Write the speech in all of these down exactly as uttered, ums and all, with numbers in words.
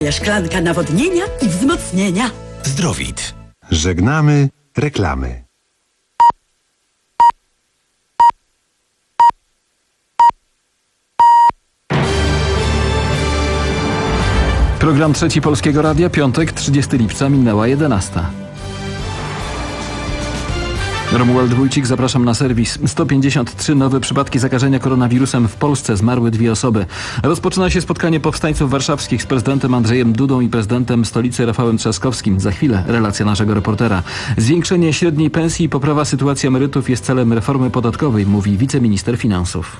Szklanka nawodnienia i wzmocnienia. Zdrowit. Żegnamy reklamy. Program Trzeci Polskiego Radia, piątek, trzydziestego lipca, minęła jedenasta. Romuald Wójcik, zapraszam na serwis. sto pięćdziesiąt trzy nowe przypadki zakażenia koronawirusem w Polsce, zmarły dwie osoby. Rozpoczyna się spotkanie powstańców warszawskich z prezydentem Andrzejem Dudą i prezydentem stolicy Rafałem Trzaskowskim. Za chwilę relacja naszego reportera. Zwiększenie średniej pensji i poprawa sytuacji emerytów jest celem reformy podatkowej, mówi wiceminister finansów.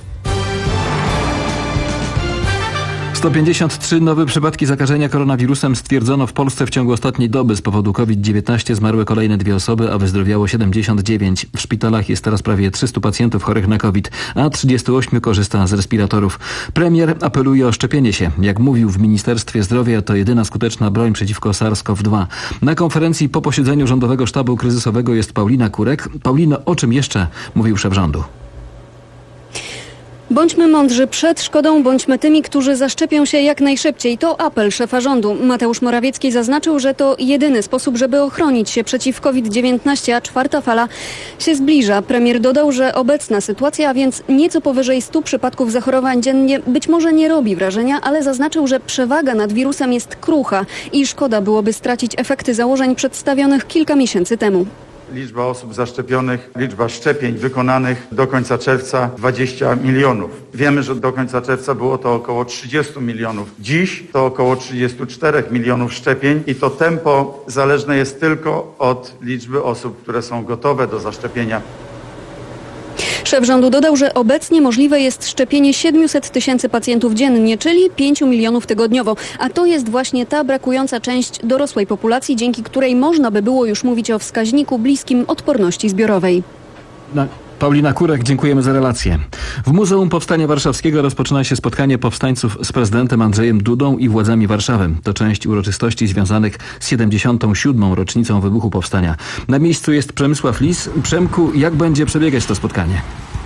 sto pięćdziesiąt trzy nowe przypadki zakażenia koronawirusem stwierdzono w Polsce w ciągu ostatniej doby. Z powodu COVID dziewiętnaście zmarły kolejne dwie osoby, a wyzdrowiało siedemdziesiąt dziewięć. W szpitalach jest teraz prawie trzystu pacjentów chorych na COVID, a trzydziestu ośmiu korzysta z respiratorów. Premier apeluje o szczepienie się. Jak mówił w Ministerstwie Zdrowia, to jedyna skuteczna broń przeciwko SARS-CoV dwa. Na konferencji po posiedzeniu Rządowego Sztabu Kryzysowego jest Paulina Kurek. Paulino, o czym jeszcze mówił szef rządu? Bądźmy mądrzy przed szkodą, bądźmy tymi, którzy zaszczepią się jak najszybciej. To apel szefa rządu. Mateusz Morawiecki zaznaczył, że to jedyny sposób, żeby ochronić się przeciw COVID dziewiętnaście, a czwarta fala się zbliża. Premier dodał, że obecna sytuacja, a więc nieco powyżej stu przypadków zachorowań dziennie, być może nie robi wrażenia, ale zaznaczył, że przewaga nad wirusem jest krucha i szkoda byłoby stracić efekty założeń przedstawionych kilka miesięcy temu. Liczba osób zaszczepionych, liczba szczepień wykonanych do końca czerwca dwadzieścia milionów. Wiemy, że do końca czerwca było to około trzydziestu milionów. Dziś to około trzydziestu czterech milionów szczepień i to tempo zależne jest tylko od liczby osób, które są gotowe do zaszczepienia. Szef rządu dodał, że obecnie możliwe jest szczepienie siedmiuset tysięcy pacjentów dziennie, czyli pięciu milionów tygodniowo. A to jest właśnie ta brakująca część dorosłej populacji, dzięki której można by było już mówić o wskaźniku bliskim odporności zbiorowej. Na... Paulina Kurek, dziękujemy za relację. W Muzeum Powstania Warszawskiego rozpoczyna się spotkanie powstańców z prezydentem Andrzejem Dudą i władzami Warszawy. To część uroczystości związanych z siedemdziesiątą siódmą rocznicą wybuchu powstania. Na miejscu jest Przemysław Lis. Przemku, jak będzie przebiegać to spotkanie?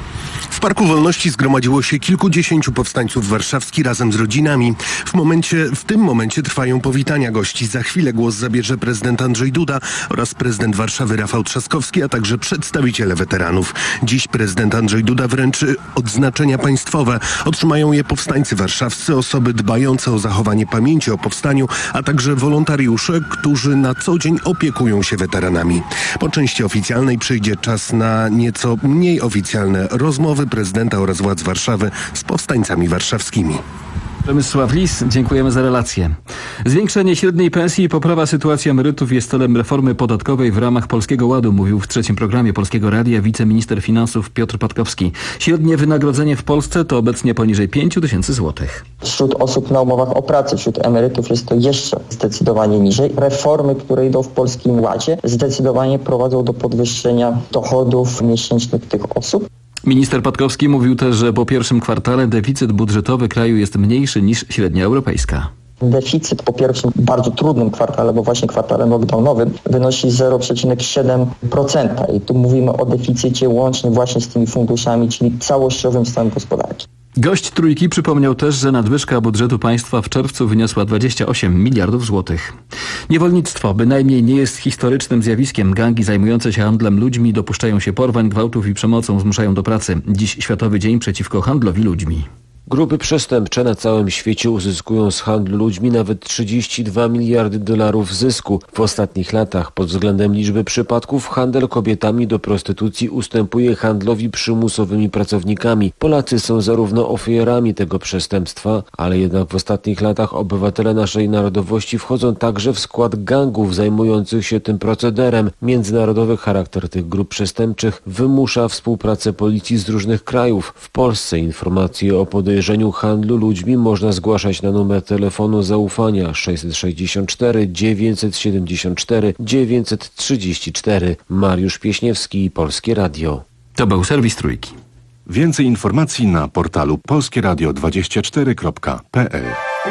W Parku Wolności zgromadziło się kilkudziesięciu powstańców warszawskich razem z rodzinami. W momencie, w tym momencie trwają powitania gości. Za chwilę głos zabierze prezydent Andrzej Duda oraz prezydent Warszawy Rafał Trzaskowski, a także przedstawiciele weteranów. Dziś prezydent Andrzej Duda wręczy odznaczenia państwowe. Otrzymają je powstańcy warszawscy, osoby dbające o zachowanie pamięci o powstaniu, a także wolontariusze, którzy na co dzień opiekują się weteranami. Po części oficjalnej przyjdzie czas na nieco mniej oficjalne rozmowy prezydenta oraz władz Warszawy z powstańcami warszawskimi. Przemysław Lis, dziękujemy za relację. Zwiększenie średniej pensji i poprawa sytuacji emerytów jest celem reformy podatkowej w ramach Polskiego Ładu, mówił w trzecim programie Polskiego Radia wiceminister finansów Piotr Patkowski. Średnie wynagrodzenie w Polsce to obecnie poniżej pięć tysięcy złotych. Wśród osób na umowach o pracę, wśród emerytów jest to jeszcze zdecydowanie niżej. Reformy, które idą w Polskim Ładzie, zdecydowanie prowadzą do podwyższenia dochodów miesięcznych tych osób. Minister Patkowski mówił też, że po pierwszym kwartale deficyt budżetowy kraju jest mniejszy niż średnia europejska. Deficyt po pierwszym bardzo trudnym kwartale, bo właśnie kwartale lockdownowym, wynosi zero przecinek siedem procent. I tu mówimy o deficycie łącznie właśnie z tymi funduszami, czyli całościowym stanem gospodarki. Gość Trójki przypomniał też, że nadwyżka budżetu państwa w czerwcu wyniosła dwadzieścia osiem miliardów złotych. Niewolnictwo bynajmniej nie jest historycznym zjawiskiem. Gangi zajmujące się handlem ludźmi dopuszczają się porwań, gwałtów i przemocą zmuszają do pracy. Dziś Światowy Dzień przeciwko handlowi ludźmi. Grupy przestępcze na całym świecie uzyskują z handlu ludźmi nawet trzydzieści dwa miliardy dolarów zysku. W ostatnich latach pod względem liczby przypadków handel kobietami do prostytucji ustępuje handlowi przymusowymi pracownikami. Polacy są zarówno ofiarami tego przestępstwa, ale jednak w ostatnich latach obywatele naszej narodowości wchodzą także w skład gangów zajmujących się tym procederem. Międzynarodowy charakter tych grup przestępczych wymusza współpracę policji z różnych krajów. W Polsce informacje o podejrzeniu podejrzeniu handlu ludźmi można zgłaszać na numer telefonu zaufania sześćset sześćdziesiąt cztery dziewięćset siedemdziesiąt cztery dziewięćset trzydzieści cztery. Mariusz Pieśniewski, Polskie Radio. To był serwis Trójki. Więcej informacji na portalu polskieradio dwadzieścia cztery kropka p l.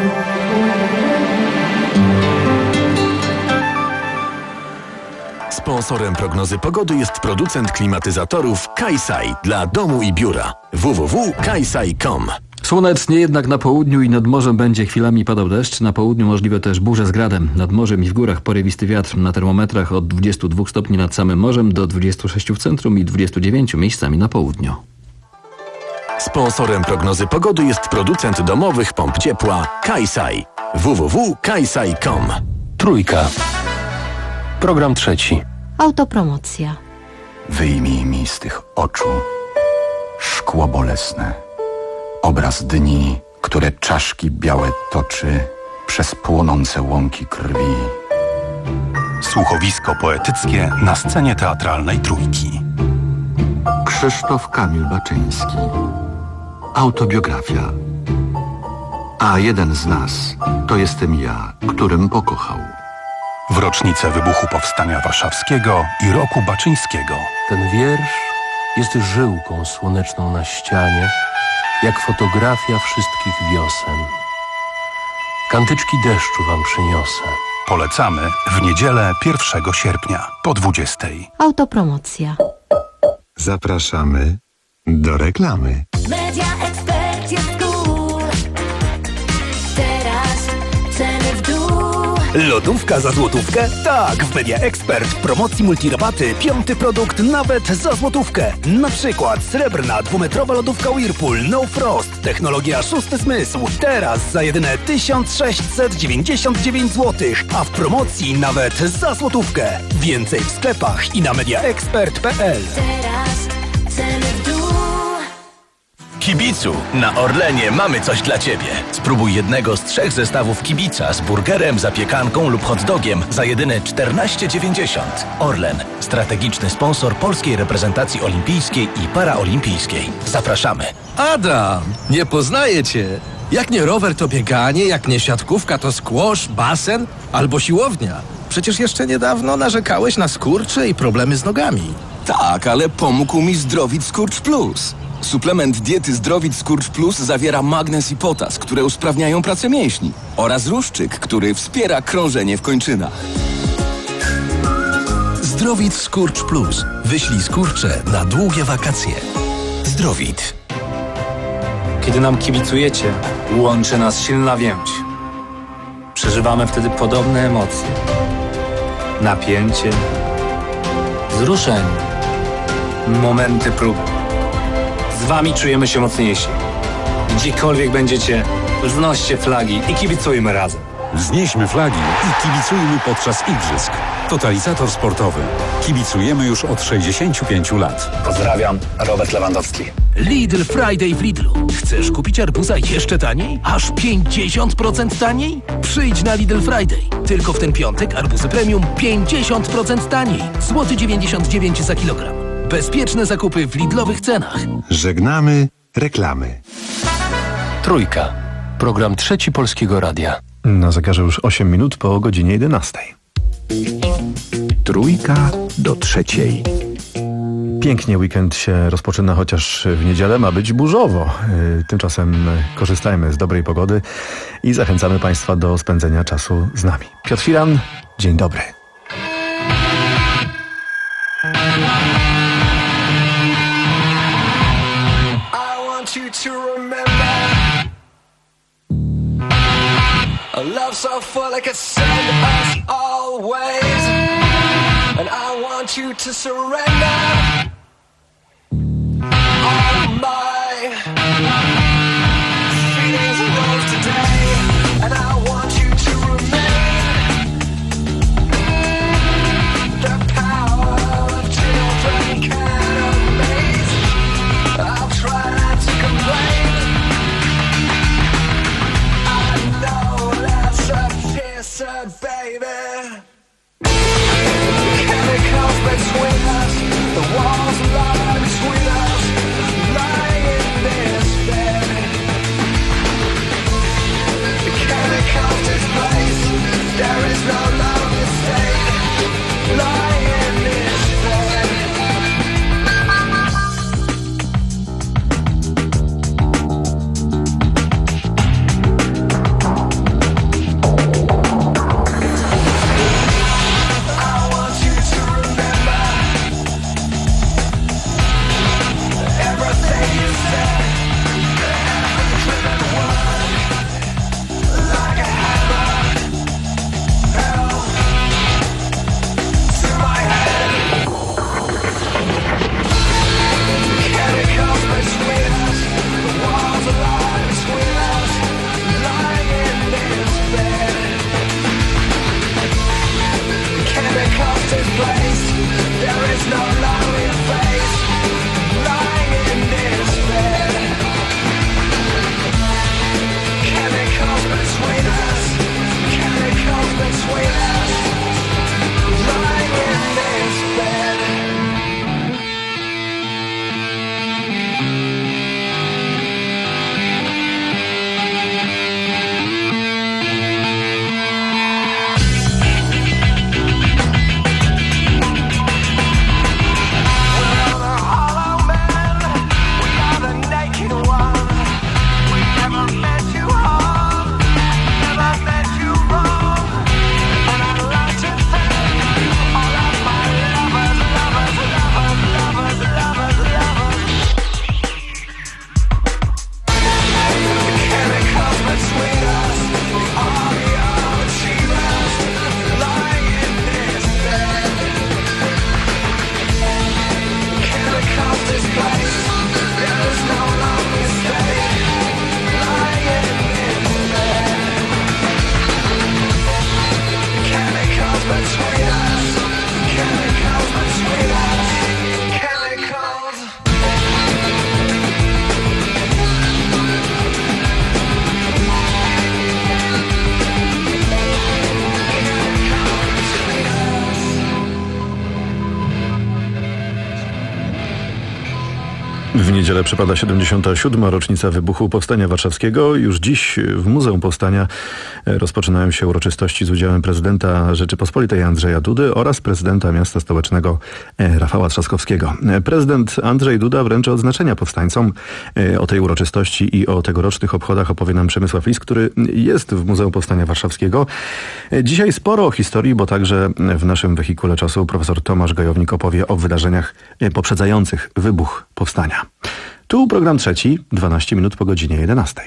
Sponsorem prognozy pogody jest producent klimatyzatorów Kaisai dla domu i biura. w w w kropka kaisai kropka com. Słonecznie, jednak na południu i nad morzem będzie chwilami padał deszcz. Na południu możliwe też burze z gradem. Nad morzem i w górach porywisty wiatr. Na termometrach od dwudziestu dwóch stopni nad samym morzem do dwudziestu sześciu w centrum i dwudziestu dziewięciu miejscami na południu. Sponsorem prognozy pogody jest producent domowych pomp ciepła Kajsaj. w w w kropka kajsaj kropka com. Trójka. Program trzeci. Autopromocja. Wyjmij mi z tych oczu szkło bolesne. Obraz dni, które czaszki białe toczy przez płonące łąki krwi. Słuchowisko poetyckie na scenie teatralnej Trójki. Krzysztof Kamil Baczyński. Autobiografia. A jeden z nas to jestem ja, którym pokochał. W rocznicę wybuchu Powstania Warszawskiego i roku Baczyńskiego. Ten wiersz jest żyłką słoneczną na ścianie, jak fotografia wszystkich wiosen. Kantyczki deszczu wam przyniosę. Polecamy w niedzielę pierwszego sierpnia po dwudziestej. Autopromocja. Zapraszamy do reklamy. Media Expert jest cool. Teraz ceny w dół. Lodówka za złotówkę? Tak, w Media Expert w promocji multirabaty piąty produkt nawet za złotówkę. Na przykład srebrna dwumetrowa lodówka Whirlpool No Frost, technologia szósty zmysł. Teraz za jedyne tysiąc sześćset dziewięćdziesiąt dziewięć złotych, a w promocji nawet za złotówkę. Więcej w sklepach i na mediaexpert kropka p l. Teraz ceny w dół. Kibicu, na Orlenie mamy coś dla Ciebie. Spróbuj jednego z trzech zestawów kibica z burgerem, zapiekanką lub hot dogiem za jedyne czternaście dziewięćdziesiąt. Orlen, strategiczny sponsor polskiej reprezentacji olimpijskiej i paraolimpijskiej. Zapraszamy. Adam, nie poznaję Cię. Jak nie rower to bieganie, jak nie siatkówka to squash, basen albo siłownia. Przecież jeszcze niedawno narzekałeś na skurcze i problemy z nogami. Tak, ale pomógł mi Zdrowit Skurcz Plus. Suplement diety Zdrowit Skurcz Plus zawiera magnez i potas, które usprawniają pracę mięśni, oraz ruszczyk, który wspiera krążenie w kończynach. Zdrowit Skurcz Plus. Wyślij skurcze na długie wakacje. Zdrowit. Kiedy nam kibicujecie, łączy nas silna więź. Przeżywamy wtedy podobne emocje. Napięcie, wzruszenie, momenty próby. Z wami czujemy się mocniejsi. Gdziekolwiek będziecie, wznoście flagi i kibicujmy razem. Wznieśmy flagi i kibicujmy podczas igrzysk. Totalizator sportowy. Kibicujemy już od sześćdziesięciu pięciu lat. Pozdrawiam, Robert Lewandowski. Lidl Friday w Lidlu. Chcesz kupić arbuza jeszcze taniej? Aż pięćdziesiąt procent taniej? Przyjdź na Lidl Friday. Tylko w ten piątek arbuzy premium pięćdziesiąt procent taniej. Złoty dziewięćdziesiąt dziewięć za kilogram. Bezpieczne zakupy w Lidlowych cenach. Żegnamy reklamy. Trójka. Program trzeci Polskiego Radia. Na zegarze już osiem minut po godzinie jedenastej. Trójka do trzeciej. Pięknie weekend się rozpoczyna, chociaż w niedzielę ma być burzowo. Tymczasem korzystajmy z dobrej pogody i zachęcamy Państwa do spędzenia czasu z nami. Piotr Firan, dzień dobry. A love so full it could send us all ways, and I want you to surrender all my feelings arose today, and I want you to remain the power of children can amaze. I'll try not to complain. So baby, chemicals between us, the walls of love between us, lying in this bed. The chemicals displaced, there is no longer state, lying in this bed. W niedzielę przypada siedemdziesiąta siódma rocznica wybuchu Powstania Warszawskiego. Już dziś w Muzeum Powstania rozpoczynają się uroczystości z udziałem prezydenta Rzeczypospolitej Andrzeja Dudy oraz prezydenta miasta stołecznego Rafała Trzaskowskiego. Prezydent Andrzej Duda wręczy odznaczenia powstańcom. O tej uroczystości i o tegorocznych obchodach opowie nam Przemysław Lis, który jest w Muzeum Powstania Warszawskiego. Dzisiaj sporo o historii, bo także w naszym wehikule czasu profesor Tomasz Gajownik opowie o wydarzeniach poprzedzających wybuch Powstania. Tu program trzeci, dwanaście minut po godzinie jedenastej.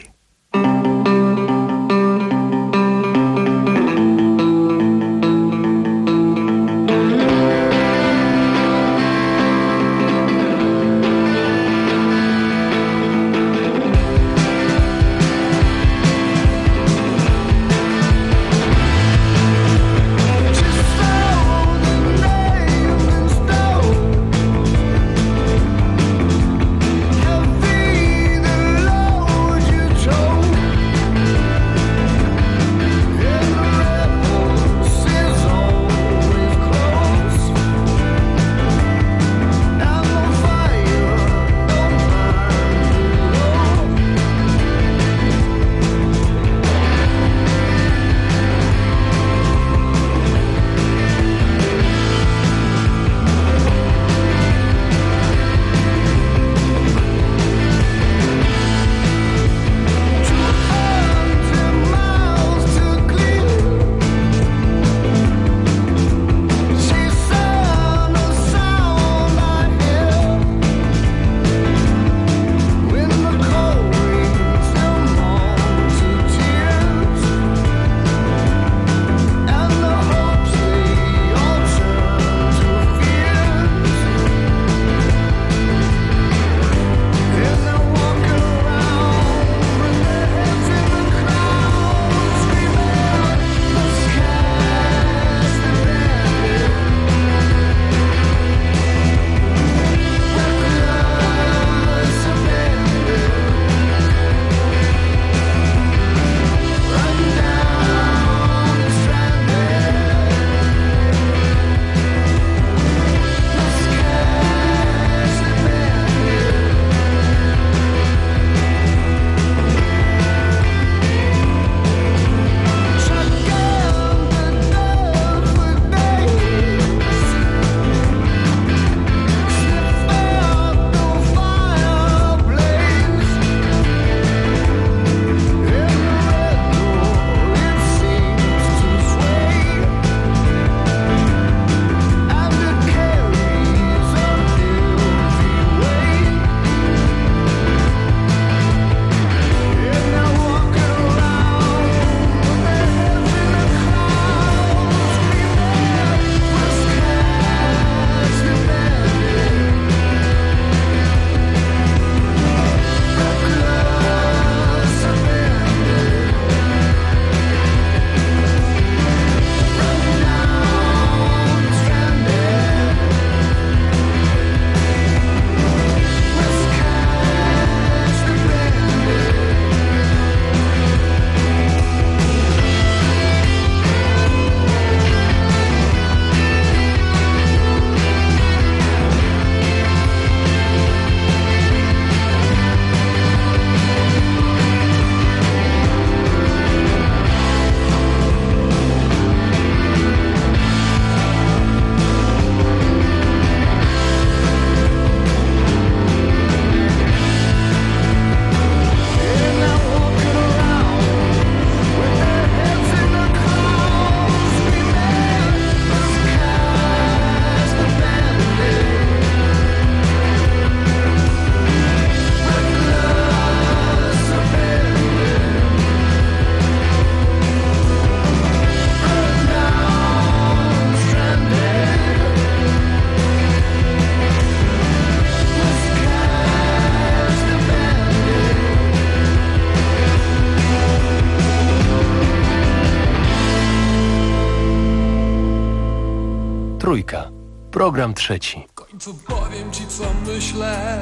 Trójka. Program trzeci. W końcu powiem ci, co myślę,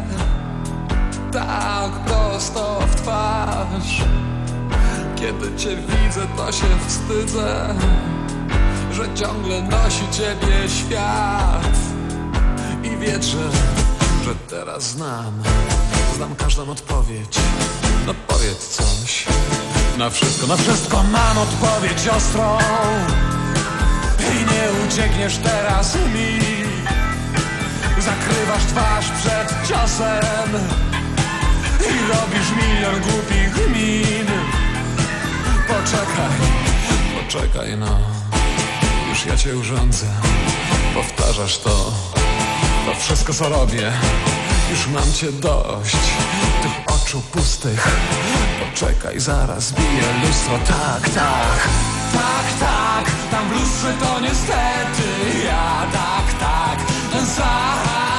tak prosto w twarz. Kiedy cię widzę, to się wstydzę, że ciągle nosi ciebie świat. I wierzę, że teraz znam znam każdą odpowiedź. No powiedz coś. Na wszystko, na wszystko mam odpowiedź ostrą. I nie uciekniesz teraz mi. Zakrywasz twarz przed ciosem i robisz milion głupich min. Poczekaj, poczekaj no. Już ja cię urządzę. Powtarzasz to, to wszystko co robię. Już mam cię dość, tych oczu pustych. Poczekaj, zaraz bije lustro. Tak, tak, tak, tak. Tam w lustrze to niestety ja. Tak, tak, ten sam.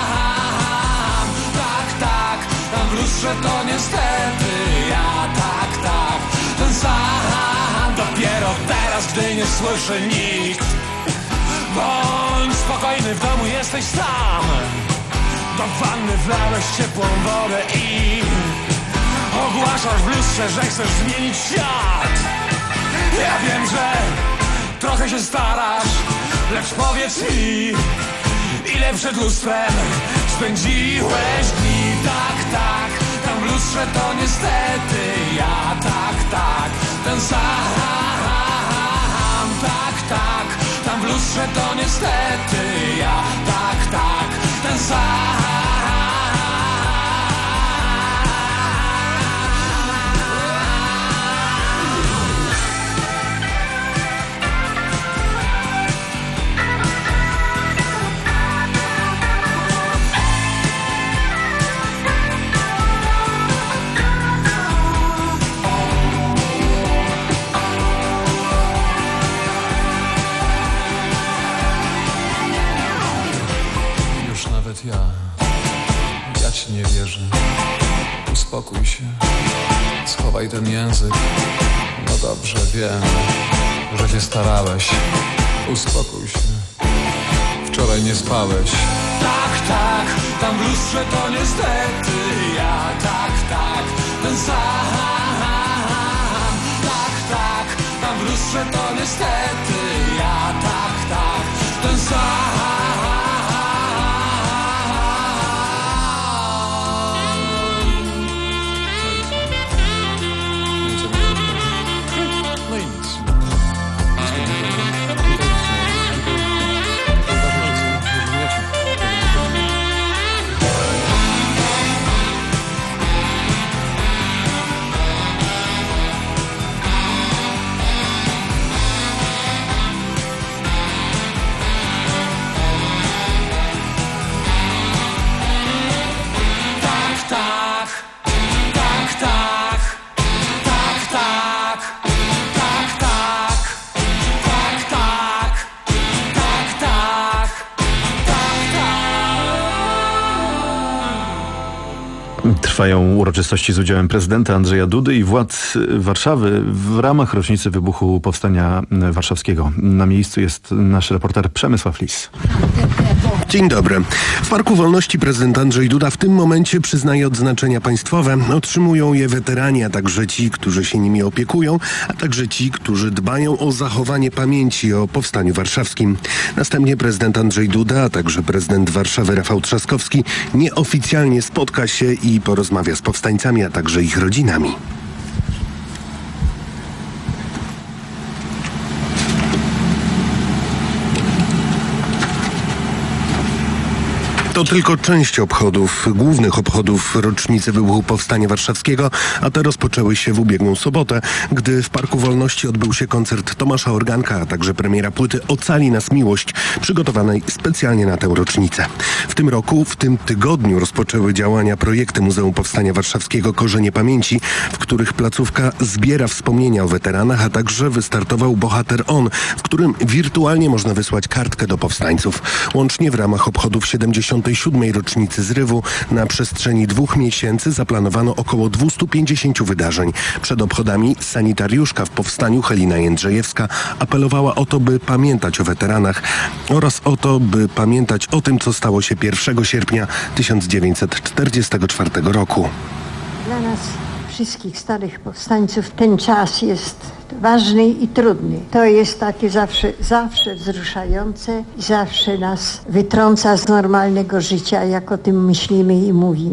Tak, tak, tam w lustrze to niestety ja. Tak, tak, ten sam. Dopiero teraz, gdy nie słyszy nikt. Bądź spokojny, w domu jesteś sam. Do wanny wlałeś ciepłą wodę i ogłaszasz w lustrze, że chcesz zmienić świat. Ja wiem, że trochę się starasz, lecz powiedz mi, ile przed lustrem spędziłeś dni. Tak, tak, tam w lustrze to niestety ja. Tak, tak, ten sam. Tak, tak, tam w lustrze to niestety ja. Tak, tak, ten sam. Ja, ja ci nie wierzę. Uspokój się, schowaj ten język. No dobrze, wiem, że się starałeś. Uspokój się, wczoraj nie spałeś. Tak, tak, tam w lustrze to niestety ja. Tak, tak, ten sam. Tak, tak, tam w lustrze to niestety ja. Tak, tak, ten sam. Trwają uroczystości z udziałem prezydenta Andrzeja Dudy i władz Warszawy w ramach rocznicy wybuchu Powstania Warszawskiego. Na miejscu jest nasz reporter Przemysław Lis. Dzień dobry. W Parku Wolności prezydent Andrzej Duda w tym momencie przyznaje odznaczenia państwowe. Otrzymują je weterani, a także ci, którzy się nimi opiekują, a także ci, którzy dbają o zachowanie pamięci o Powstaniu Warszawskim. Następnie prezydent Andrzej Duda, a także prezydent Warszawy Rafał Trzaskowski nieoficjalnie spotka się i porozmawia z powstańcami, a także ich rodzinami. To tylko część obchodów, głównych obchodów rocznicy wybuchu Powstania Warszawskiego, a te rozpoczęły się w ubiegłą sobotę, gdy w Parku Wolności odbył się koncert Tomasza Organka, a także premiera płyty Ocali nas miłość, przygotowanej specjalnie na tę rocznicę. W tym roku, w tym tygodniu rozpoczęły działania projekty Muzeum Powstania Warszawskiego Korzenie Pamięci, w których placówka zbiera wspomnienia o weteranach, a także wystartował Bohater On, w którym wirtualnie można wysłać kartkę do powstańców. Łącznie w ramach obchodów siedemdziesiątej siódmej rocznicy zrywu na przestrzeni dwóch miesięcy zaplanowano około dwieście pięćdziesiąt wydarzeń. Przed obchodami sanitariuszka w powstaniu Halina Jędrzejewska apelowała o to, by pamiętać o weteranach oraz o to, by pamiętać o tym, co stało się pierwszego sierpnia tysiąc dziewięćset czterdziestego czwartego roku. Dla nas wszystkich starych powstańców ten czas jest ważny i trudny. To jest takie zawsze, zawsze wzruszające i zawsze nas wytrąca z normalnego życia, jak o tym myślimy i mówimy.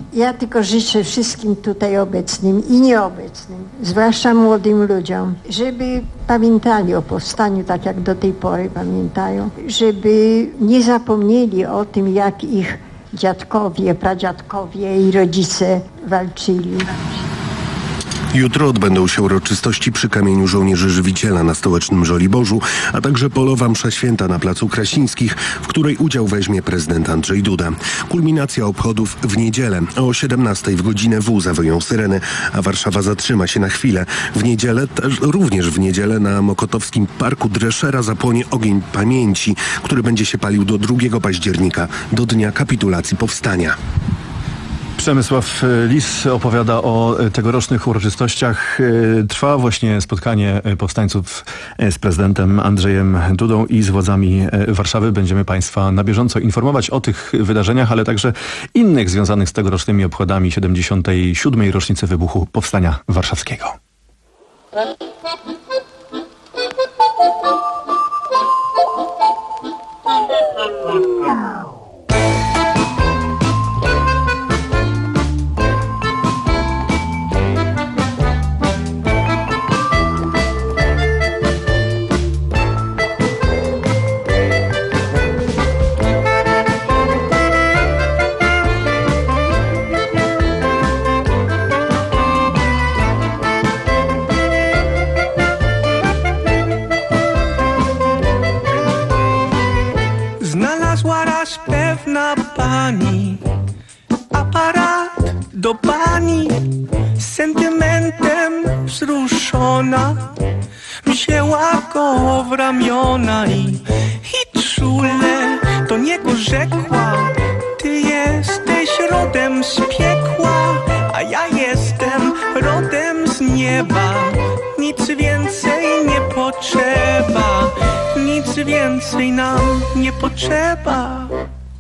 Ja tylko życzę wszystkim tutaj obecnym i nieobecnym, zwłaszcza młodym ludziom, żeby pamiętali o powstaniu tak jak do tej pory pamiętają, żeby nie zapomnieli o tym, jak ich dziadkowie, pradziadkowie i rodzice walczyli. Jutro odbędą się uroczystości przy kamieniu żołnierzy Żywiciela na stołecznym Żoliborzu, a także polowa msza święta na Placu Krasińskich, w której udział weźmie prezydent Andrzej Duda. Kulminacja obchodów w niedzielę. O siedemnastej w godzinę W zawoją syreny, a Warszawa zatrzyma się na chwilę. W niedzielę, też również w niedzielę na Mokotowskim Parku Dreszera zapłonie ogień pamięci, który będzie się palił do drugiego października, do dnia kapitulacji powstania. Przemysław Lis opowiada o tegorocznych uroczystościach. Trwa właśnie spotkanie powstańców z prezydentem Andrzejem Dudą i z władzami Warszawy. Będziemy Państwa na bieżąco informować o tych wydarzeniach, ale także innych związanych z tegorocznymi obchodami siedemdziesiątej siódmej rocznicy wybuchu Powstania Warszawskiego. Aparat do pani, sentymentem wzruszona, wzięła go w ramiona i, i czule do niego rzekła: ty jesteś rodem z piekła, a ja jestem rodem z nieba. Nic więcej nie potrzeba, nic więcej nam nie potrzeba.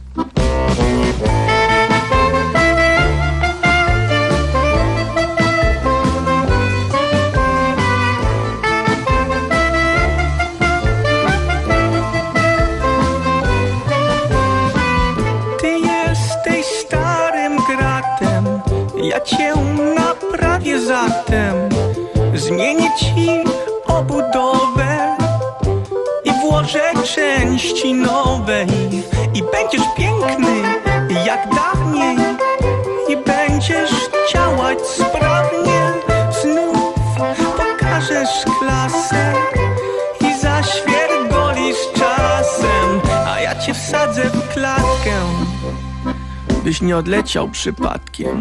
Ja cię naprawię zatem, zmienię ci obudowę i włożę części nowe i, i będziesz piękny jak dawniej i będziesz działać sprawnie. Znów pokażesz klasę i zaświergolisz czasem, a ja cię wsadzę w klatkę, byś nie odleciał przypadkiem.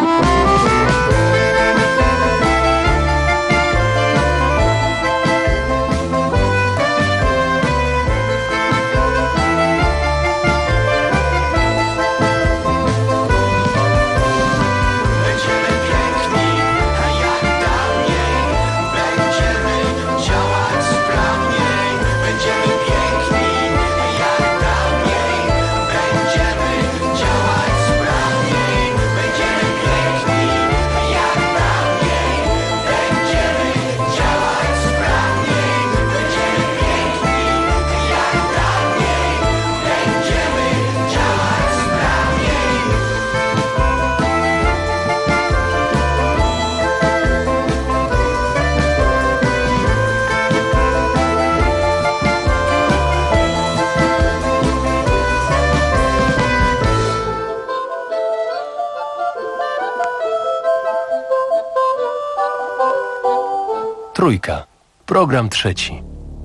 Trójka. Program trzeci.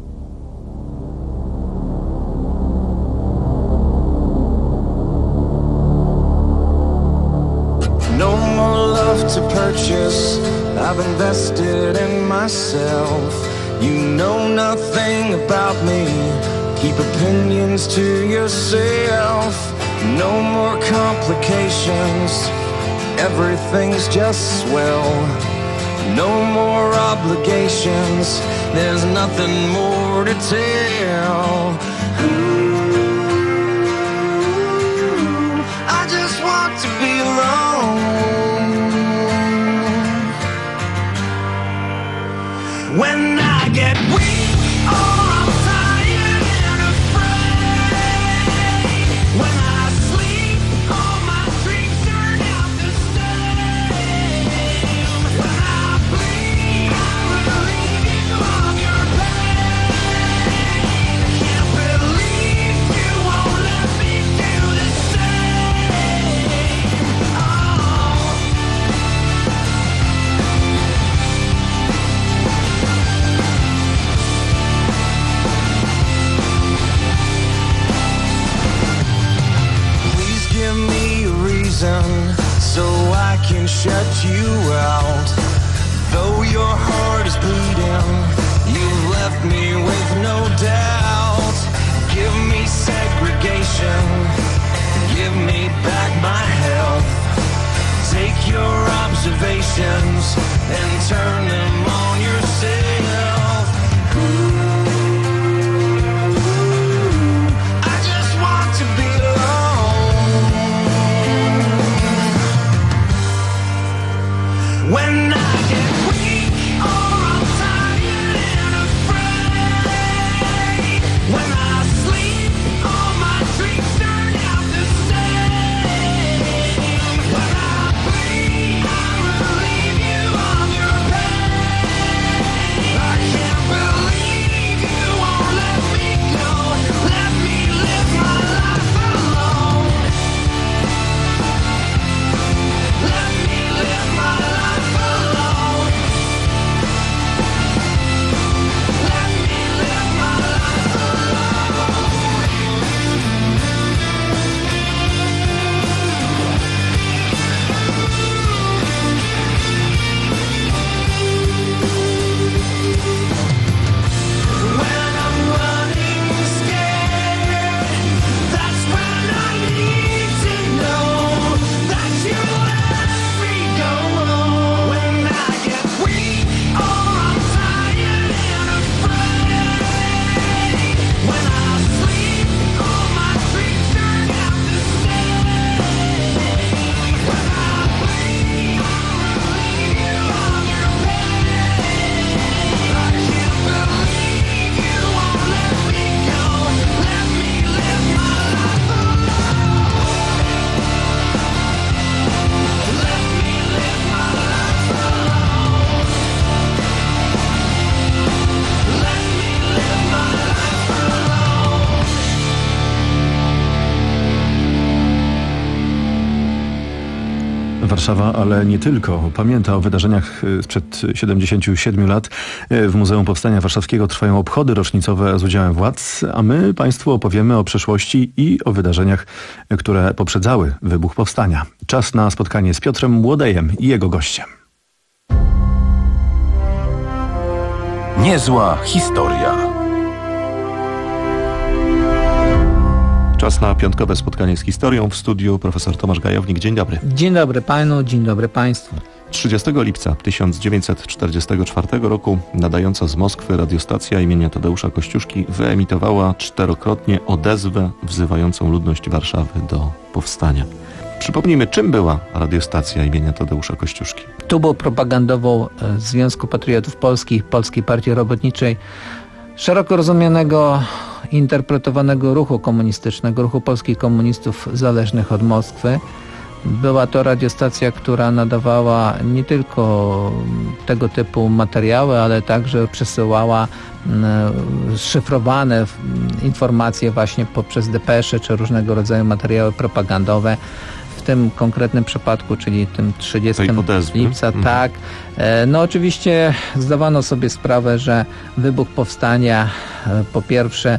No more love to purchase. I've invested in myself. You know nothing about me. Keep opinions to yourself. No more complications. Everything's just swell. No more obligations, there's nothing more to tell. Ooh, I just want to be alone. When I get weak, oh, I'm tired and afraid. When I sleep, all my dreams turn out the Warszawa, ale nie tylko. Pamięta o wydarzeniach sprzed siedemdziesięciu siedmiu lat. W Muzeum Powstania Warszawskiego trwają obchody rocznicowe z udziałem władz, a my Państwu opowiemy o przeszłości i o wydarzeniach, które poprzedzały wybuch powstania. Czas na spotkanie z Piotrem Młodejem i jego gościem. Niezła historia. Czas na piątkowe spotkanie z historią. W studiu profesor Tomasz Gajownik. Dzień dobry. Dzień dobry panu, dzień dobry państwu. trzydziestego lipca tysiąc dziewięćset czterdziestego czwartego roku nadająca z Moskwy radiostacja imienia Tadeusza Kościuszki wyemitowała czterokrotnie odezwę wzywającą ludność Warszawy do powstania. Przypomnijmy, czym była radiostacja imienia Tadeusza Kościuszki. Tubą propagandową Związku Patriotów Polskich, Polskiej Partii Robotniczej, szeroko rozumianego, interpretowanego ruchu komunistycznego, ruchu polskich komunistów zależnych od Moskwy. Była to radiostacja, która nadawała nie tylko tego typu materiały, ale także przesyłała szyfrowane informacje właśnie poprzez depesze czy różnego rodzaju materiały propagandowe. W tym konkretnym przypadku, czyli tym trzydziestego lipca, mhm. tak. No oczywiście zdawano sobie sprawę, że wybuch powstania po pierwsze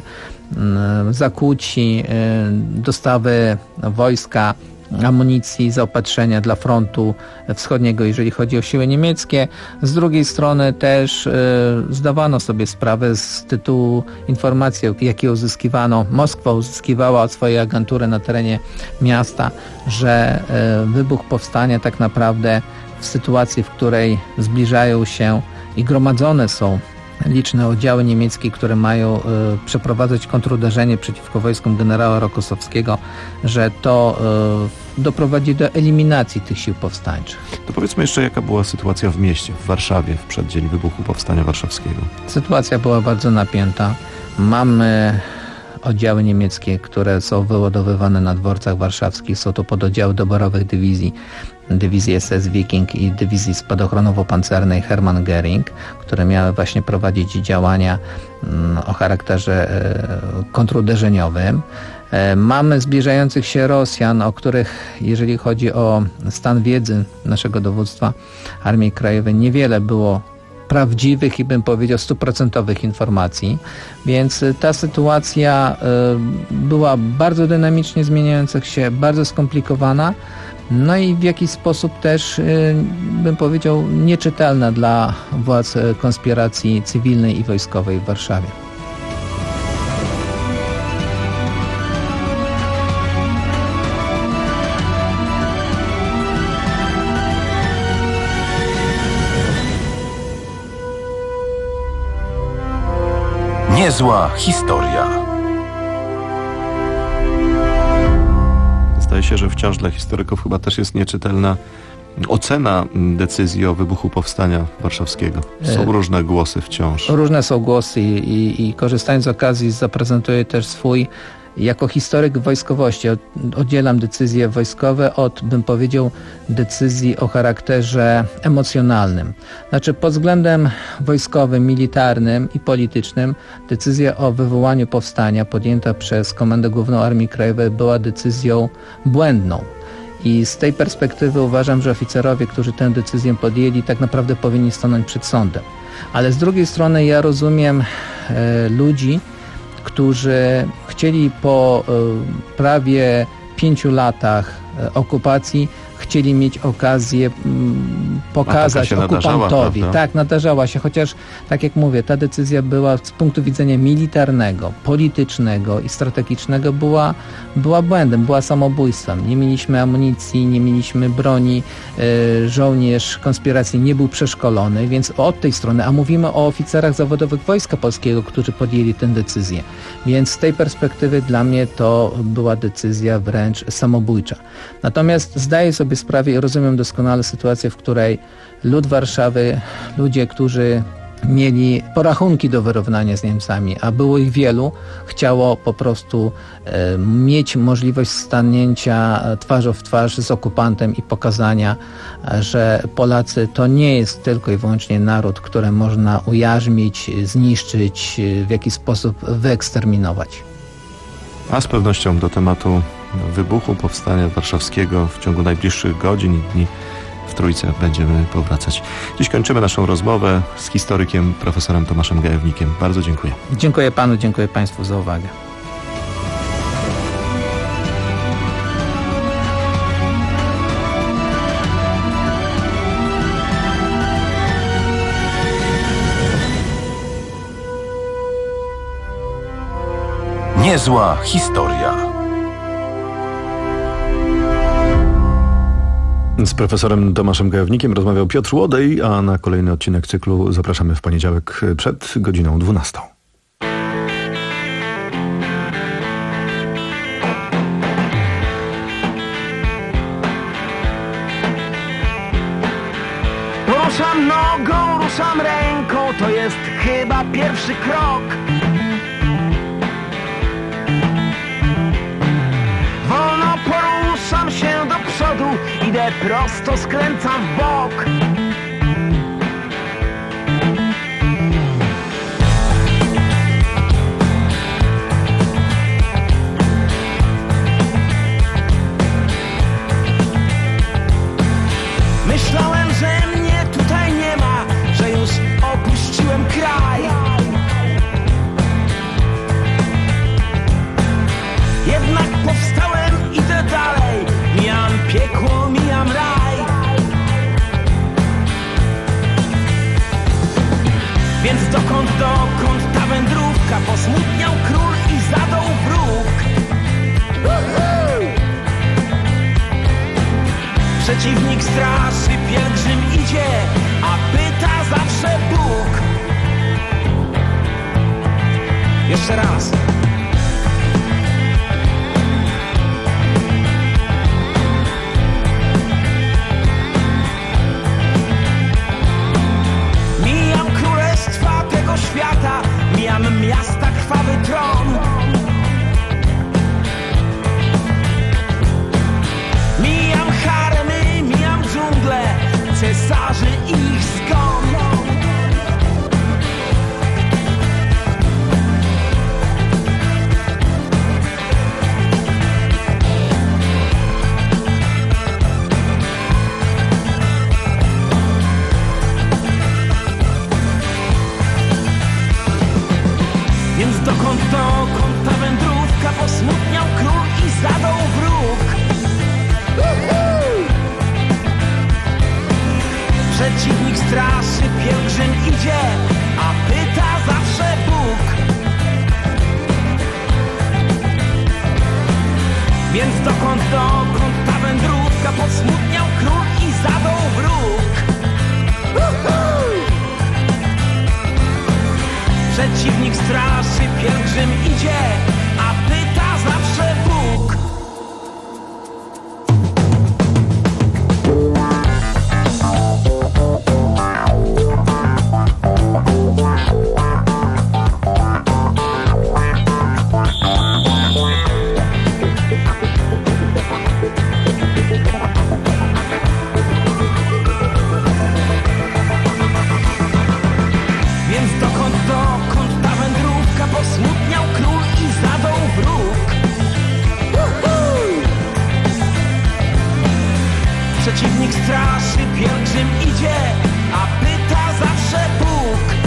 zakłóci dostawy wojska, amunicji, zaopatrzenia dla frontu wschodniego, jeżeli chodzi o siły niemieckie. Z drugiej strony też y, zdawano sobie sprawę z tytułu informacji, jakie uzyskiwano, Moskwa uzyskiwała od swojej agentury na terenie miasta, że y, wybuch powstania tak naprawdę w sytuacji, w której zbliżają się i gromadzone są liczne oddziały niemieckie, które mają y, przeprowadzać kontruderzenie przeciwko wojskom generała Rokossowskiego, że to y, doprowadzi do eliminacji tych sił powstańczych. To powiedzmy jeszcze, jaka była sytuacja w mieście, w Warszawie w przeddzień wybuchu Powstania Warszawskiego. Sytuacja była bardzo napięta. Mamy oddziały niemieckie, które są wyładowywane na dworcach warszawskich. Są to pododdziały doborowych dywizji, dywizji S S Wiking i dywizji spadochronowo-pancernej Hermann Göring, które miały właśnie prowadzić działania o charakterze kontruderzeniowym. Mamy zbliżających się Rosjan, o których, jeżeli chodzi o stan wiedzy naszego dowództwa Armii Krajowej, niewiele było prawdziwych i bym powiedział stuprocentowych informacji, więc ta sytuacja była bardzo dynamicznie zmieniająca się, bardzo skomplikowana, no i w jakiś sposób też bym powiedział nieczytelna dla władz konspiracji cywilnej i wojskowej w Warszawie. Niezła historia. Zdaje się, że wciąż dla historyków chyba też jest nieczytelna ocena decyzji o wybuchu Powstania Warszawskiego. Są różne głosy wciąż. Różne są głosy i, i, i korzystając z okazji zaprezentuję też swój. Jako historyk wojskowości oddzielam decyzje wojskowe od, bym powiedział, decyzji o charakterze emocjonalnym. Znaczy pod względem wojskowym, militarnym i politycznym decyzja o wywołaniu powstania podjęta przez Komendę Główną Armii Krajowej była decyzją błędną. I z tej perspektywy uważam, że oficerowie, którzy tę decyzję podjęli, tak naprawdę powinni stanąć przed sądem. Ale z drugiej strony ja rozumiem e, ludzi, którzy chcieli po y, prawie pięciu latach y, okupacji, chcieli mieć okazję mm, pokazać okupantowi. Nadarzała, tak, nadarzała się, chociaż tak jak mówię, ta decyzja była z punktu widzenia militarnego, politycznego i strategicznego była, była błędem, była samobójstwem. Nie mieliśmy amunicji, nie mieliśmy broni, y, żołnierz konspiracji nie był przeszkolony, więc od tej strony, a mówimy o oficerach zawodowych Wojska Polskiego, którzy podjęli tę decyzję. Więc z tej perspektywy dla mnie to była decyzja wręcz samobójcza. Natomiast zdaję sobie sprawę i rozumiem doskonale sytuację, w której lud Warszawy, ludzie, którzy mieli porachunki do wyrównania z Niemcami, a było ich wielu, chciało po prostu e, mieć możliwość stanięcia twarzą w twarz z okupantem i pokazania, że Polacy to nie jest tylko i wyłącznie naród, który można ujarzmić, zniszczyć, w jakiś sposób wyeksterminować. A z pewnością do tematu wybuchu Powstania Warszawskiego w ciągu najbliższych godzin i dni w Trójce będziemy powracać. Dziś kończymy naszą rozmowę z historykiem profesorem Tomaszem Gajewnikiem. Bardzo dziękuję. Dziękuję panu, dziękuję państwu za uwagę. Niezła historia. Z profesorem Tomaszem Gajewnikiem rozmawiał Piotr Łodej, a na kolejny odcinek cyklu zapraszamy w poniedziałek przed godziną dwunastą. Ruszam nogą, ruszam ręką, to jest chyba pierwszy krok. Wolno poruszam się do przodu, idę prosto, skręcam w bok. Myślałem, że mnie tutaj nie ma, że już opuściłem kraj. Jednak powstałem, idę dalej, mijam piekło, mijam raj. Więc dokąd, dokąd ta wędrówka? Posmutniał król i zadał wróg. Przeciwnik straszy, pielgrzym idzie, a pyta zawsze Bóg. Jeszcze raz. Mijam królestwa tego świata, mijam miasta, krwawy tron. Mijam haremy, mijam dżunglę, cesarzy i ich zgon. Więc dokąd, dokąd ta wędrówka? Posmutniał król i zadał wróg. Przeciwnik straszy, pielgrzym idzie, a pyta zawsze Bóg. Więc dokąd, dokąd ta wędrówka? Posmutniał król i zadał wróg. Przeciwnik straszy, pielgrzym idzie, a pyta zawsze Bóg. Więc dokąd, dokąd ta wędrówka? Posmutniał król i zadał wróg. Przeciwnik straszy, pielgrzym idzie, a pyta zawsze Bóg.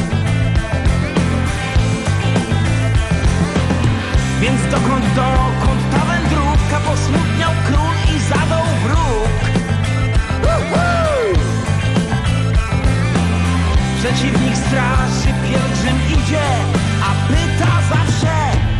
Więc dokąd, dokąd ta wędrówka? Posmutniał król i zadał wróg. Przeciwnik straszy, pielgrzym idzie, a pyta zawsze.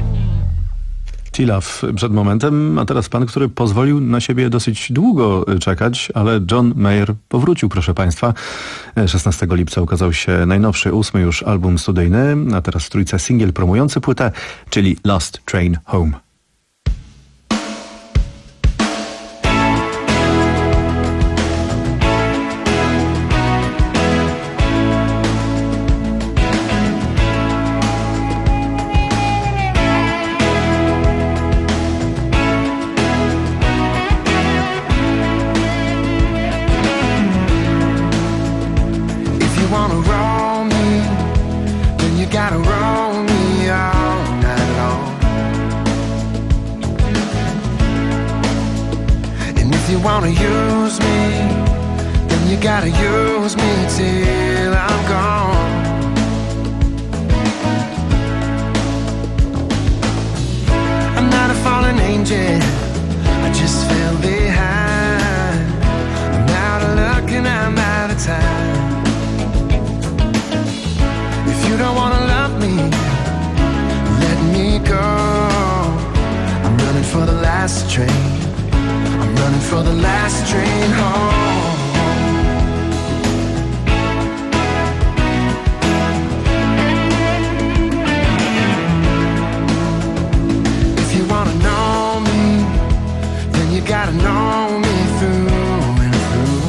Tilaf przed momentem, a teraz pan, który pozwolił na siebie dosyć długo czekać, ale John Mayer powrócił, proszę państwa. szesnastego lipca ukazał się najnowszy, ósmy już album studyjny, a teraz w Trójce singiel promujący płytę, czyli Last Train Home. Gotta roll me all night long. wanna use me, then you gotta use me till I'm gone. I'm not a fallen angel, I just fell behind. I'm out of luck and I'm out of time. If you don't wanna love me, let me go. I'm running for the last train, I'm running for the last train home. If you wanna know me, then you gotta know me through and through.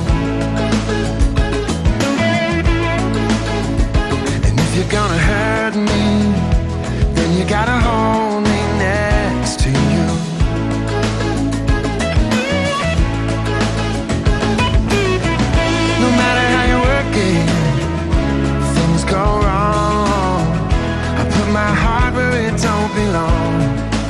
And if you're gonna hurt me, then you gotta hold me next to you. No matter how you work it, things go wrong. I put my heart where it don't belong.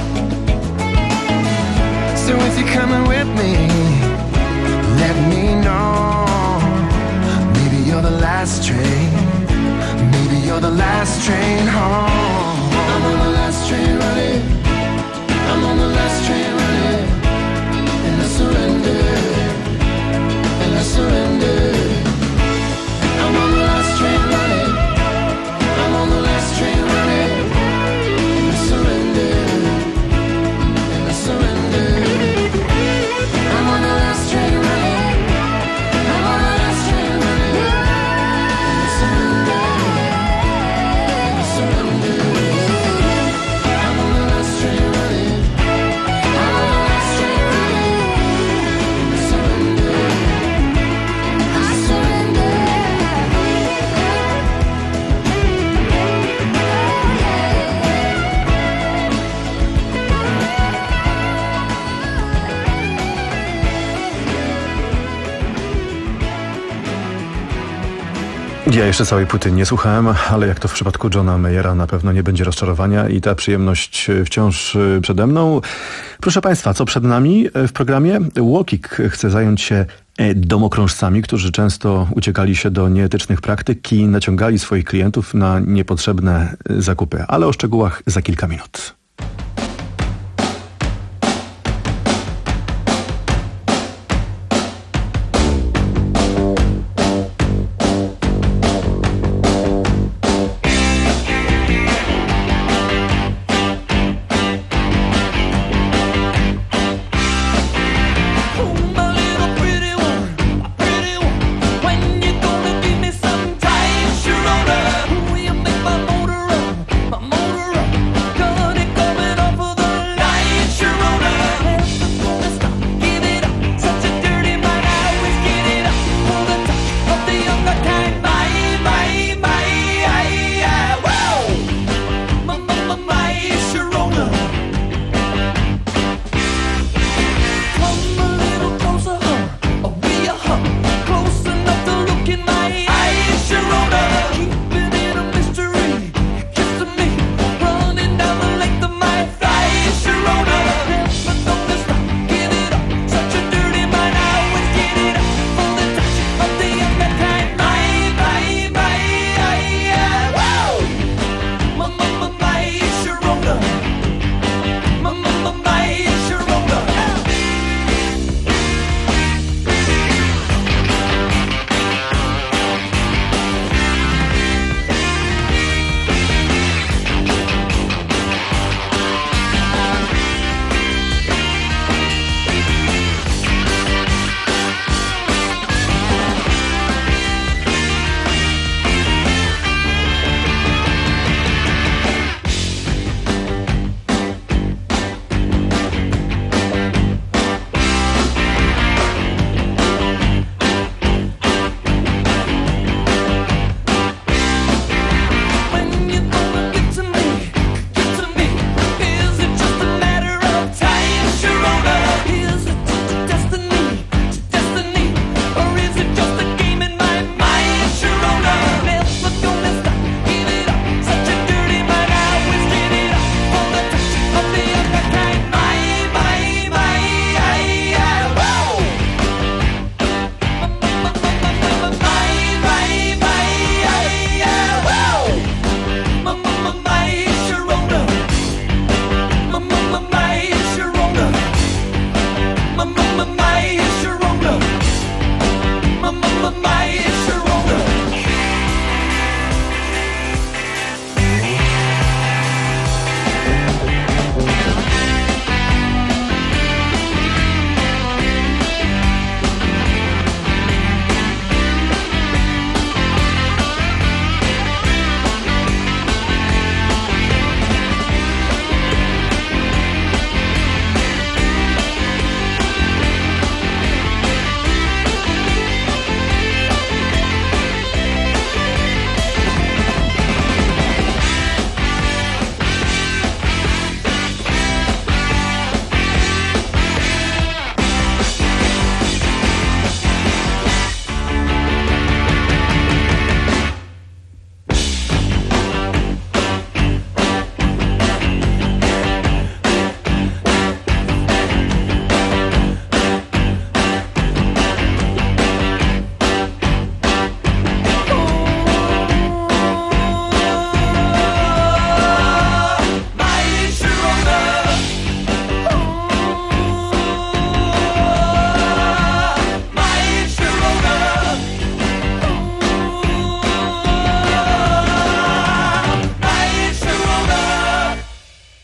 So if you're coming with me, let me know. Maybe you're the last train, maybe you're the last train home. I'm on the last train running, I'm on the last train running. And I surrender, and I surrender. I'm on the last train running, I'm on the last train running. And I surrender, and I surrender. I'm on the last train running, I'm on the last train running. And I surrender, and I surrender. I'm on the last train running, I'm on the last train running. And I surrender, I surrender. Ja jeszcze całej płyty nie słuchałem, ale jak to w przypadku Johna Mayera na pewno nie będzie rozczarowania i ta przyjemność wciąż przede mną. Proszę Państwa, co przed nami w programie? Łokik chce zająć się domokrążcami, którzy często uciekali się do nieetycznych praktyk i naciągali swoich klientów na niepotrzebne zakupy. Ale o szczegółach za kilka minut. Gonna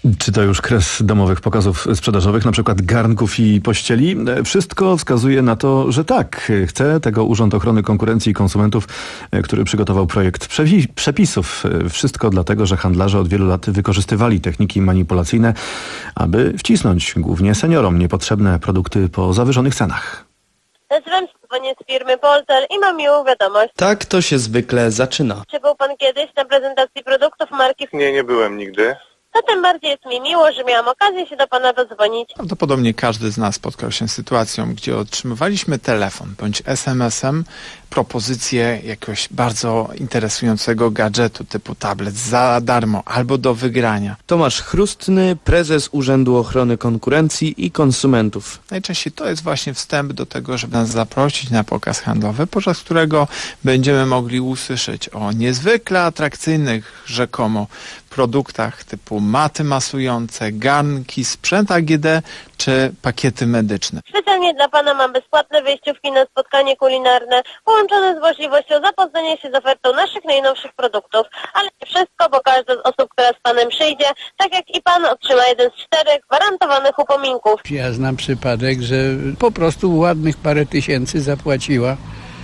Czy to już kres domowych pokazów sprzedażowych, na przykład garnków i pościeli? Wszystko wskazuje na to, że tak. Chce tego Urząd Ochrony Konkurencji i Konsumentów, który przygotował projekt przepisów. Wszystko dlatego, że handlarze od wielu lat wykorzystywali techniki manipulacyjne, aby wcisnąć głównie seniorom niepotrzebne produkty po zawyżonych cenach. Nazywam się dzwonię z firmy Polter i mam miłą wiadomość. Tak to się zwykle zaczyna. Czy był pan kiedyś na prezentacji produktów marki? Nie, nie byłem nigdy. To tym bardziej jest mi miło, że miałam okazję się do pana dodzwonić. Prawdopodobnie każdy z nas spotkał się z sytuacją, gdzie otrzymywaliśmy telefon bądź es em esem propozycję jakiegoś bardzo interesującego gadżetu typu tablet za darmo albo do wygrania. Tomasz Chrustny, prezes Urzędu Ochrony Konkurencji i Konsumentów. Najczęściej to jest właśnie wstęp do tego, żeby nas zaprosić na pokaz handlowy, podczas którego będziemy mogli usłyszeć o niezwykle atrakcyjnych rzekomo produktach typu maty masujące, garnki, sprzęt A G D czy pakiety medyczne. Specjalnie dla pana mam bezpłatne wejściówki na spotkanie kulinarne połączone z możliwością zapoznania się z ofertą naszych najnowszych produktów. Ale nie wszystko, bo każda z osób, która z panem przyjdzie, tak jak i pan, otrzyma jeden z czterech gwarantowanych upominków. Ja znam przypadek, że po prostu ładnych parę tysięcy zapłaciła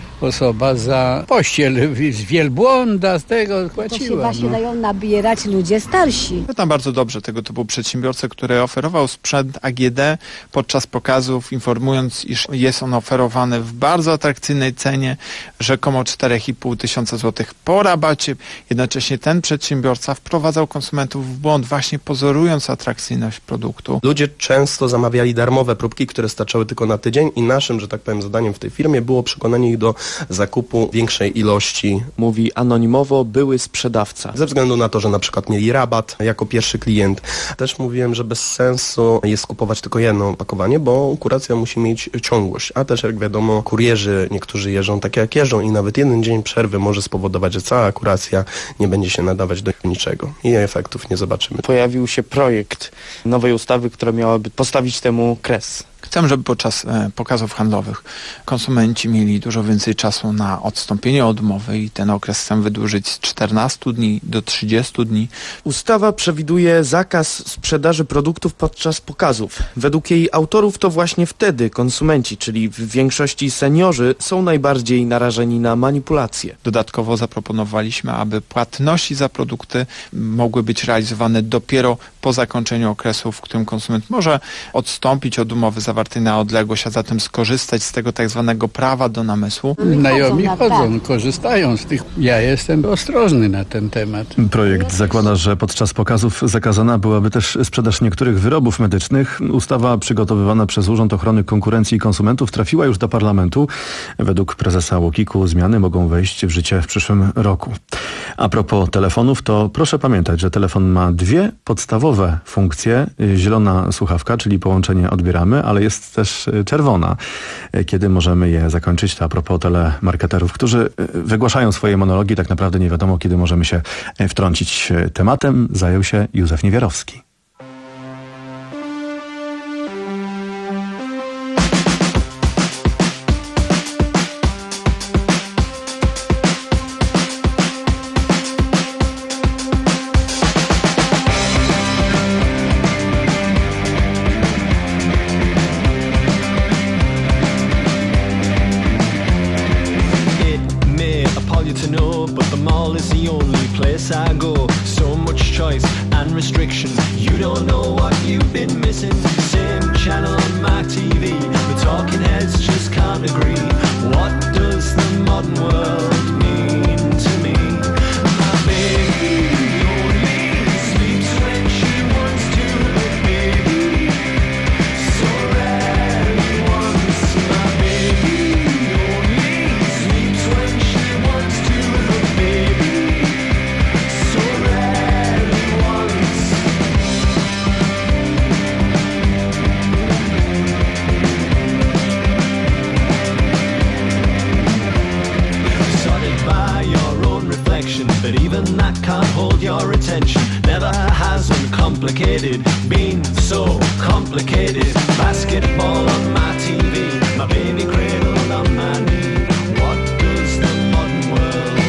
osoba za pościel z wielbłąda, z tego płaciła. To chyba się no. dają nabierać ludzie starsi. Tam bardzo dobrze tego typu przedsiębiorcę, który oferował sprzęt A G D podczas pokazów, informując, iż jest on oferowany w bardzo atrakcyjnej cenie, rzekomo cztery i pół tysiąca złotych po rabacie. Jednocześnie ten przedsiębiorca wprowadzał konsumentów w błąd, właśnie pozorując atrakcyjność produktu. Ludzie często zamawiali darmowe próbki, które starczały tylko na tydzień i naszym, że tak powiem, zadaniem w tej firmie było przekonanie ich do zakupu większej ilości. Mówi anonimowo były sprzedawca. Ze względu na to, że na przykład mieli rabat jako pierwszy klient. Też mówiłem, że bez sensu jest kupować tylko jedno opakowanie, bo kuracja musi mieć ciągłość. A też jak wiadomo, kurierzy niektórzy jeżdżą tak jak jeżdżą i nawet jeden dzień przerwy może spowodować, że cała kuracja nie będzie się nadawać do niczego i efektów nie zobaczymy. Pojawił się projekt nowej ustawy, która miałaby postawić temu kres. Chcemy, żeby podczas e, pokazów handlowych konsumenci mieli dużo więcej czasu na odstąpienie od umowy i ten okres chcemy wydłużyć z czternastu dni do trzydziestu dni. Ustawa przewiduje zakaz sprzedaży produktów podczas pokazów. Według jej autorów to właśnie wtedy konsumenci, czyli w większości seniorzy, są najbardziej narażeni na manipulacje. Dodatkowo zaproponowaliśmy, aby płatności za produkty mogły być realizowane dopiero po zakończeniu okresu, w którym konsument może odstąpić od umowy zawartej na odległość, a zatem skorzystać z tego tak zwanego prawa do namysłu. Znajomi chodzą, korzystają z tych. Ja jestem ostrożny na ten temat. Projekt zakłada, że podczas pokazów zakazana byłaby też sprzedaż niektórych wyrobów medycznych. Ustawa przygotowywana przez Urząd Ochrony Konkurencji i Konsumentów trafiła już do parlamentu. Według prezesa Łokiku zmiany mogą wejść w życie w przyszłym roku. A propos telefonów, to proszę pamiętać, że telefon ma dwie podstawowe funkcje. Zielona słuchawka, czyli połączenie odbieramy, ale jest też czerwona, kiedy możemy je zakończyć. To a propos telemarketerów, którzy wygłaszają swoje monologi, tak naprawdę nie wiadomo, kiedy możemy się wtrącić. Tematem zajął się Józef Niewiarowski.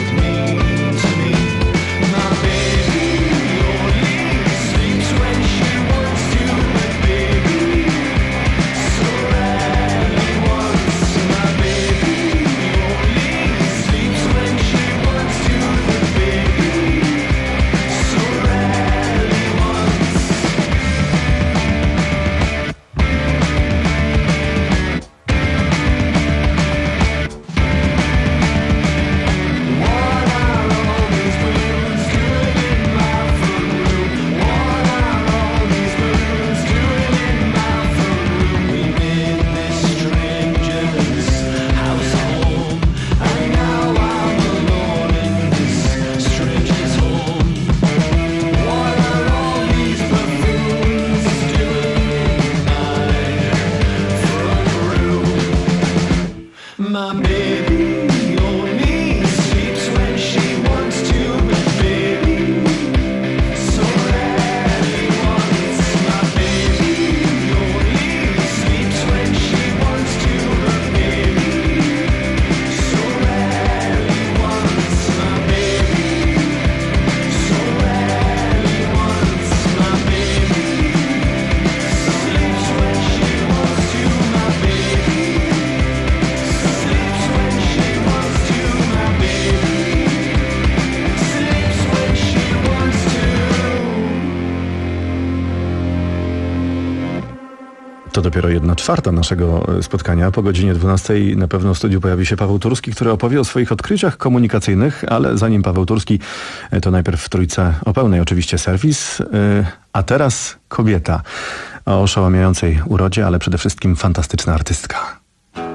When she To dopiero jedna czwarta naszego spotkania. Po godzinie dwunastej na pewno w studiu pojawi się Paweł Turski, który opowie o swoich odkryciach komunikacyjnych, ale zanim Paweł Turski, to najpierw w Trójce o pełnej oczywiście serwis, a teraz kobieta o oszałamiającej urodzie, ale przede wszystkim fantastyczna artystka.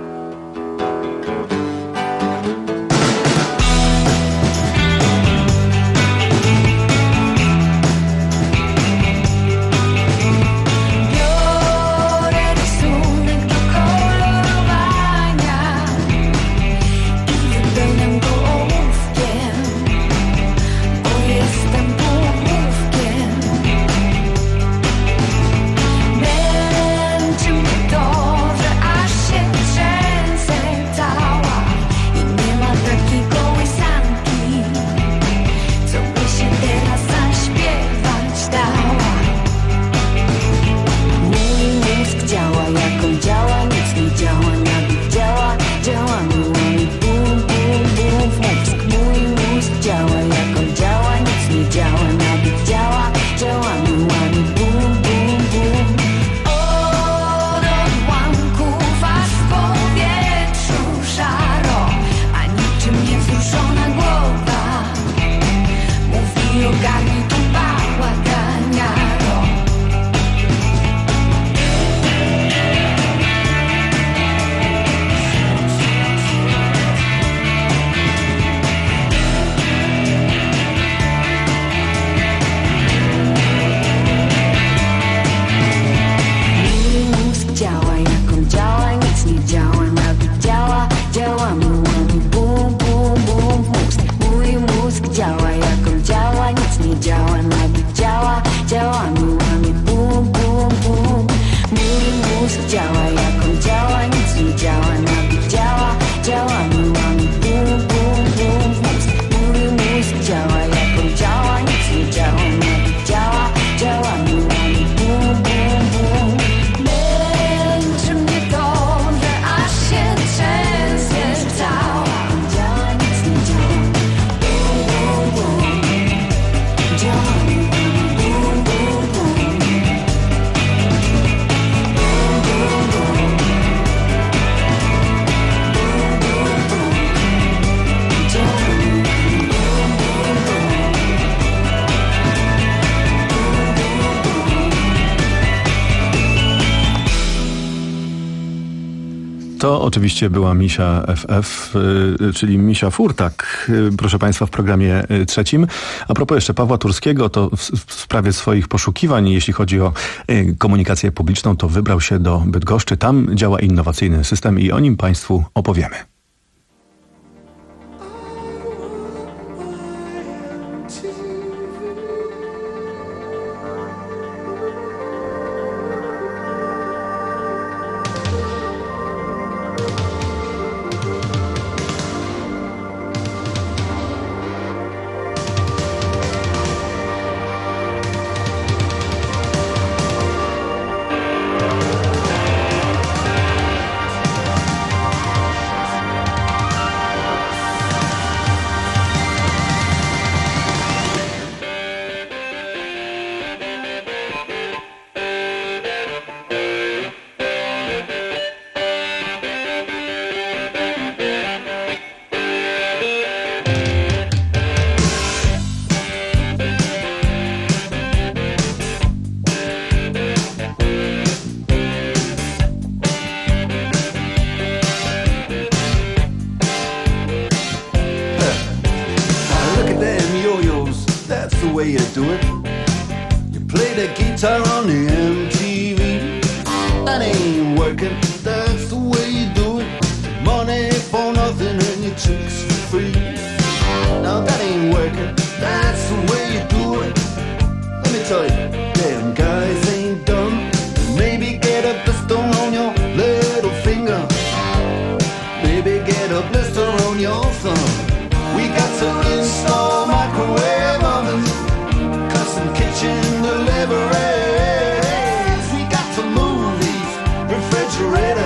To oczywiście była Misia F F, czyli Misia Furtak, proszę Państwa, w programie trzecim. A propos jeszcze Pawła Turskiego, to w, w sprawie swoich poszukiwań, jeśli chodzi o komunikację publiczną, to wybrał się do Bydgoszczy. Tam działa innowacyjny system i o nim Państwu opowiemy. Refrigerator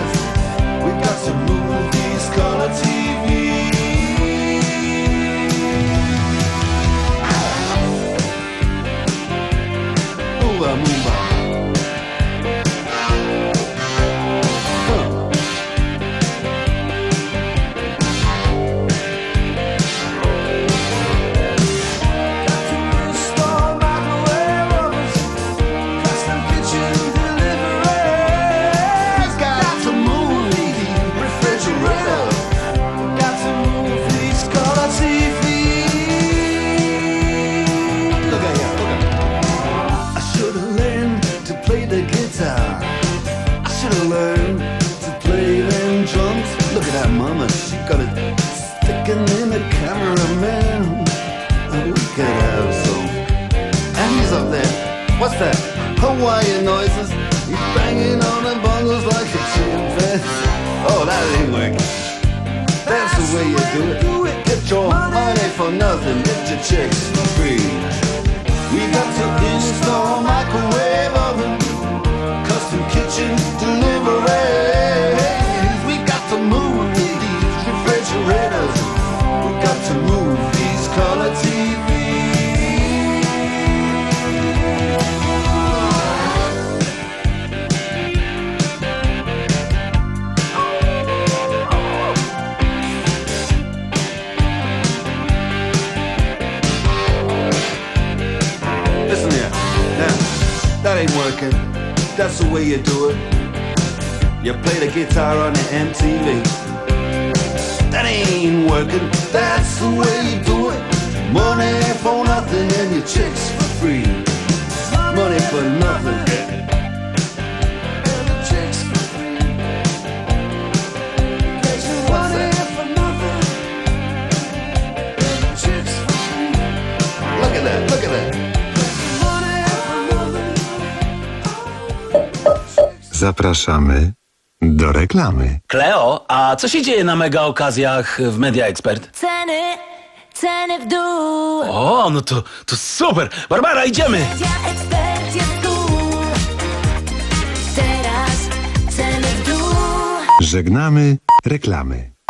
play the guitar. I should have learned to play them drums. Look at that mama, she got it sticking in the cameraman. Oh, we could have some. And he's up there. What's that? Hawaiian noises. He's banging on the bongos like a chimpanzee. Oh, that ain't working. That's the way you do it. Get your money for nothing, get your chicks for free. We got to install microwave oven, custom kitchen delivery. We got to move these refrigerators. We got to move these color T Vs. That ain't working, that's the way you do it. You play the guitar on the M T V. That ain't working, that's the way you do it. Money for nothing and your chicks for free. Money for nothing and your chicks for free. Money for nothing and your chicks for free. Look at that, look at that. Zapraszamy do reklamy. Kleo, a co się dzieje na mega okazjach w Media Expert? Ceny, ceny w dół. O, no to, to super. Barbara, idziemy. Media Expert jest tu. Teraz ceny w dół. Żegnamy reklamy.